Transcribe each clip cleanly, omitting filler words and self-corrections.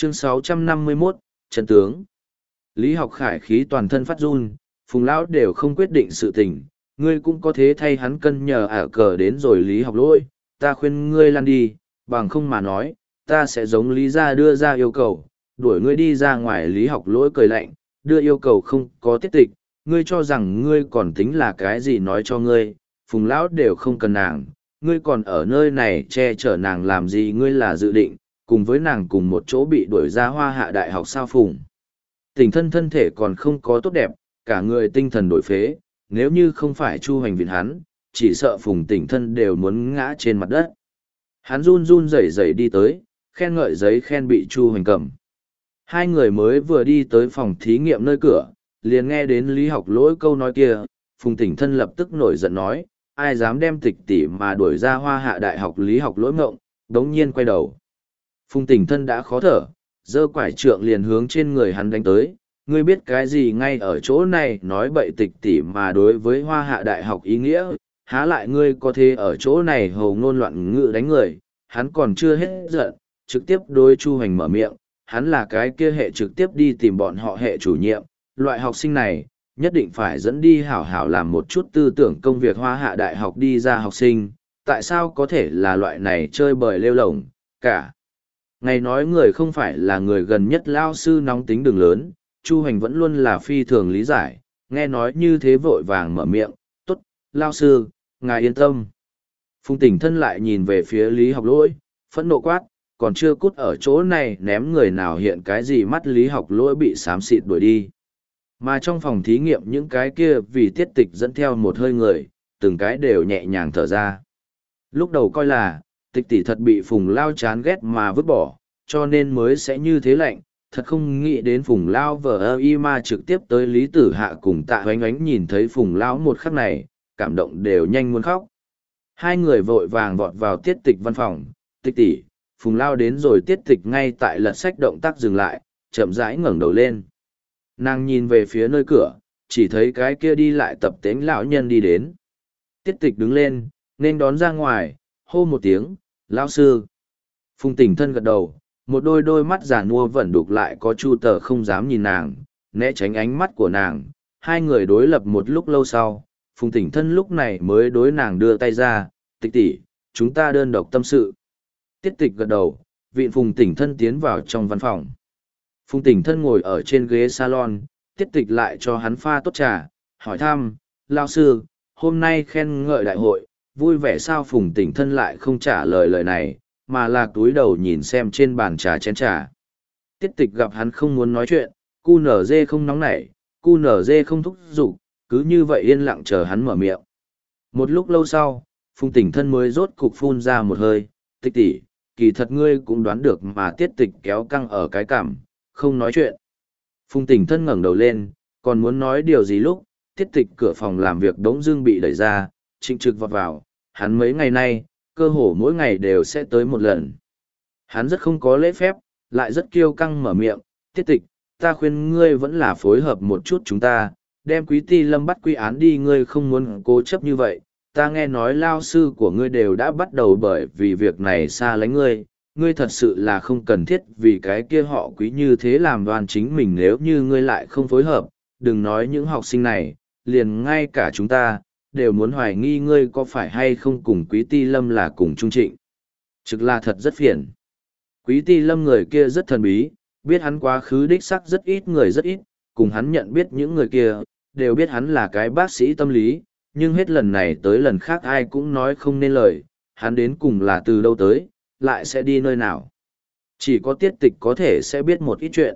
Chương 651, Trần Tướng. Lý Học Khải khí toàn thân phát run, Phùng Lão đều không quyết định sự tình, ngươi cũng có thế thay hắn cân nhờ cờ đến rồi Lý Học Lỗi, ta khuyên ngươi lăn đi, bằng không mà nói, ta sẽ giống Lý gia đưa ra yêu cầu, đuổi ngươi đi ra ngoài. Lý Học Lỗi cười lạnh, đưa yêu cầu không có tiết tịch, ngươi cho rằng ngươi còn tính là cái gì nói cho ngươi, Phùng Lão đều không cần nàng, ngươi còn ở nơi này che chở nàng làm gì, ngươi là dự định, cùng với nàng cùng một chỗ bị đuổi ra Hoa Hạ Đại học sao? Phùng Tỉnh thân thể còn không có tốt đẹp, cả người tinh thần đổi phế, nếu như không phải Chu Hoành viện hắn, chỉ sợ Phùng Tỉnh thân đều muốn ngã trên mặt đất. Hắn run run rẩy rẩy đi tới, khen ngợi giấy khen bị Chu Hoành cầm. Hai người mới vừa đi tới phòng thí nghiệm nơi cửa, liền nghe đến Lý Học Lỗi câu nói kia, Phùng Tỉnh thân lập tức nổi giận nói, ai dám đem Tịch tỷ mà đuổi ra Hoa Hạ Đại học? Lý Học Lỗi ngộng, đống nhiên quay đầu. Phùng Tỉnh thân đã khó thở, giơ quải trượng liền hướng trên người hắn đánh tới, ngươi biết cái gì ngay ở chỗ này nói bậy Tịch tỷ mà đối với Hoa Hạ Đại học ý nghĩa, há lại ngươi có thể ở chỗ này hầu ngôn loạn ngữ đánh người? Hắn còn chưa hết giận, trực tiếp đối Chu Hoành mở miệng, hắn là cái kia hệ trực tiếp đi tìm bọn họ hệ chủ nhiệm, loại học sinh này, nhất định phải dẫn đi hảo hảo làm một chút tư tưởng công việc. Hoa Hạ Đại học đi ra học sinh, tại sao có thể là loại này chơi bời lêu lổng, cả ngày nói người không phải là người gần nhất lao sư nóng tính đường lớn. Chu Hoành vẫn luôn là phi thường lý giải, nghe nói như thế vội vàng mở miệng, tốt, lao sư, ngài yên tâm. Phùng Tỉnh thân lại nhìn về phía Lý Học Lỗi, phẫn nộ quát, còn chưa cút ở chỗ này ném người nào hiện cái gì? Mắt Lý Học Lỗi bị xám xịt đuổi đi. Mà trong phòng thí nghiệm những cái kia vì tiết tịch dẫn theo một hơi người, từng cái đều nhẹ nhàng thở ra. Lúc đầu coi là, Tịch tỷ thật bị Phùng Lao chán ghét mà vứt bỏ, cho nên mới sẽ như thế lạnh, thật không nghĩ đến Phùng Lao vờ y mà trực tiếp tới Lý Tử Hạ cùng Tạ Hoánh Ánh nhìn thấy Phùng Lao một khắc này, cảm động đều nhanh muốn khóc. Hai người vội vàng vọt vào tiết tịch văn phòng, Tịch tỷ, Phùng Lao đến rồi. Tiết tịch ngay tại lật sách động tác dừng lại, chậm rãi ngẩng đầu lên. Nàng nhìn về phía nơi cửa, chỉ thấy cái kia đi lại tập tễnh lão nhân đi đến. Tiết tịch đứng lên, nên đón ra ngoài, hô một tiếng, lão sư. Phùng Tỉnh thân gật đầu, một đôi mắt giả nua vẫn đục lại có chu tờ không dám nhìn nàng, né tránh ánh mắt của nàng. Hai người đối lập một lúc lâu sau, Phùng Tỉnh thân lúc này mới đối nàng đưa tay ra, Tịch tỷ, chúng ta đơn độc tâm sự. Tiết tịch gật đầu, vịn Phùng Tỉnh thân tiến vào trong văn phòng. Phùng Tỉnh thân ngồi ở trên ghế salon, tiết tịch lại cho hắn pha tốt trà, hỏi thăm, lao sư, hôm nay khen ngợi đại hội, vui vẻ sao? Phùng Tỉnh thân lại không trả lời lời này, mà là túi đầu nhìn xem trên bàn trà chén trà. Tiết tịch gặp hắn không muốn nói chuyện, cu nở dê không nóng nảy, cu nở dê không thúc giục, cứ như vậy yên lặng chờ hắn mở miệng. Một lúc lâu sau, Phùng Tỉnh thân mới rốt cục phun ra một hơi, Tịch tỷ, kỳ thật ngươi cũng đoán được mà. Tiết tịch kéo căng ở cái cằm, không nói chuyện. Phùng Tỉnh thân ngẩng đầu lên, còn muốn nói điều gì lúc, tiết tịch cửa phòng làm việc đống dưng bị đẩy ra, Trịnh Trực vọt vào, hắn mấy ngày nay, cơ hồ mỗi ngày đều sẽ tới một lần. Hắn rất không có lễ phép, lại rất kiêu căng mở miệng, tiết tịch, ta khuyên ngươi vẫn là phối hợp một chút chúng ta, đem Quý Ti Lâm bắt quy án đi. Ngươi không muốn cố chấp như vậy, ta nghe nói lao sư của ngươi đều đã bắt đầu bởi vì việc này xa lánh ngươi. Ngươi thật sự là không cần thiết vì cái kia họ Quý như thế làm đoan chính mình. Nếu như ngươi lại không phối hợp, đừng nói những học sinh này, liền ngay cả chúng ta, đều muốn hoài nghi ngươi có phải hay không cùng Quý Ti Lâm là cùng trung trịnh. Trực là thật rất phiền. Quý Ti Lâm người kia rất thần bí, biết hắn quá khứ đích sắc rất ít người rất ít, cùng hắn nhận biết những người kia, đều biết hắn là cái bác sĩ tâm lý, nhưng hết lần này tới lần khác ai cũng nói không nên lời, hắn đến cùng là từ đâu tới, lại sẽ đi nơi nào. Chỉ có tiết tịch có thể sẽ biết một ít chuyện.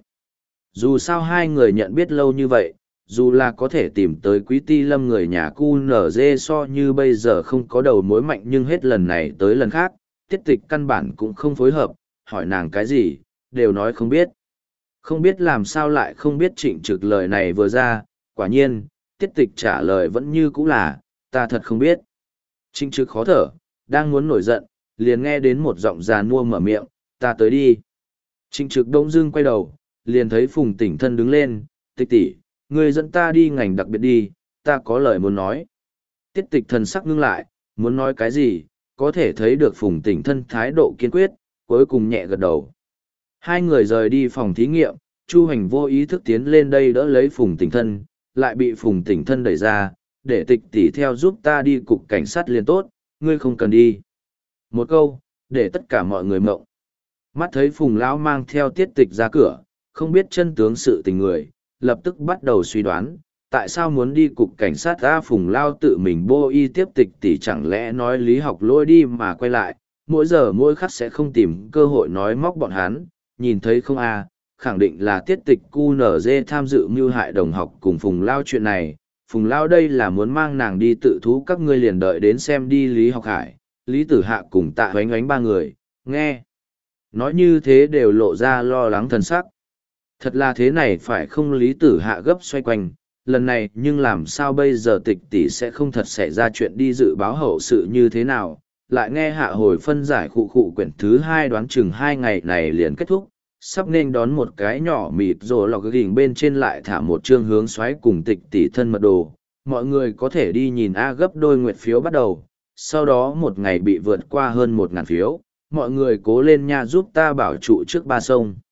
Dù sao hai người nhận biết lâu như vậy, dù là có thể tìm tới Quý Ti Lâm người nhà cu nở dê so như bây giờ không có đầu mối mạnh, nhưng hết lần này tới lần khác, tiết tịch căn bản cũng không phối hợp, hỏi nàng cái gì, đều nói không biết. Không biết làm sao lại không biết. Trịnh Trực lời này vừa ra, quả nhiên, tiết tịch trả lời vẫn như cũ là, ta thật không biết. Trịnh Trực khó thở, đang muốn nổi giận, liền nghe đến một giọng già nua mở miệng, ta tới đi. Trịnh Trực đông dưng quay đầu, liền thấy Phùng Tỉnh thân đứng lên, Tịch tỷ, ngươi dẫn ta đi ngành đặc biệt đi, ta có lời muốn nói. Tiết tịch thần sắc ngưng lại, muốn nói cái gì, có thể thấy được Phùng Tỉnh thân thái độ kiên quyết, cuối cùng nhẹ gật đầu. Hai người rời đi phòng thí nghiệm, Chu Hành vô ý thức tiến lên đây đỡ lấy Phùng Tỉnh Thân, lại bị Phùng Tỉnh Thân đẩy ra, để Tịch tỷ theo giúp ta đi cục cảnh sát liền tốt, ngươi không cần đi. Một câu, để tất cả mọi người mộng. Mắt thấy Phùng lão mang theo Tiết Tịch ra cửa, không biết chân tướng sự tình người, lập tức bắt đầu suy đoán, tại sao muốn đi cục cảnh sát ra. Phùng lao tự mình bô y tiếp Tịch tỷ, chẳng lẽ nói Lý Học Lỗi đi mà quay lại, mỗi giờ mỗi khắc sẽ không tìm cơ hội nói móc bọn hắn, nhìn thấy không khẳng định là Tiết Tịch QNZ tham dự mưu hại đồng học cùng Phùng lao chuyện này. Phùng lao đây là muốn mang nàng đi tự thú, các ngươi liền đợi đến xem đi. Lý Học Hải, Lý Tử Hạ cùng Tạ Oánh Oánh ba người, nghe. Nói như thế đều lộ ra lo lắng thần sắc. Thật là thế này phải không? Lý Tử Hạ gấp xoay quanh, lần này nhưng làm sao bây giờ? Tịch tỷ sẽ không thật xảy ra chuyện đi dự báo hậu sự như thế nào? Lại nghe Hạ hồi phân giải khụ khụ quyển thứ 2 đoán chừng 2 ngày này liền kết thúc, sắp nên đón một cái nhỏ mịt rồi lọc gỉnh bên trên lại thả một chương hướng xoáy cùng Tịch tỷ thân mật đồ. Mọi người có thể đi nhìn gấp đôi nguyệt phiếu bắt đầu, sau đó một ngày bị vượt qua hơn 1.000 phiếu. Mọi người cố lên nha, giúp ta bảo trụ trước ba sông.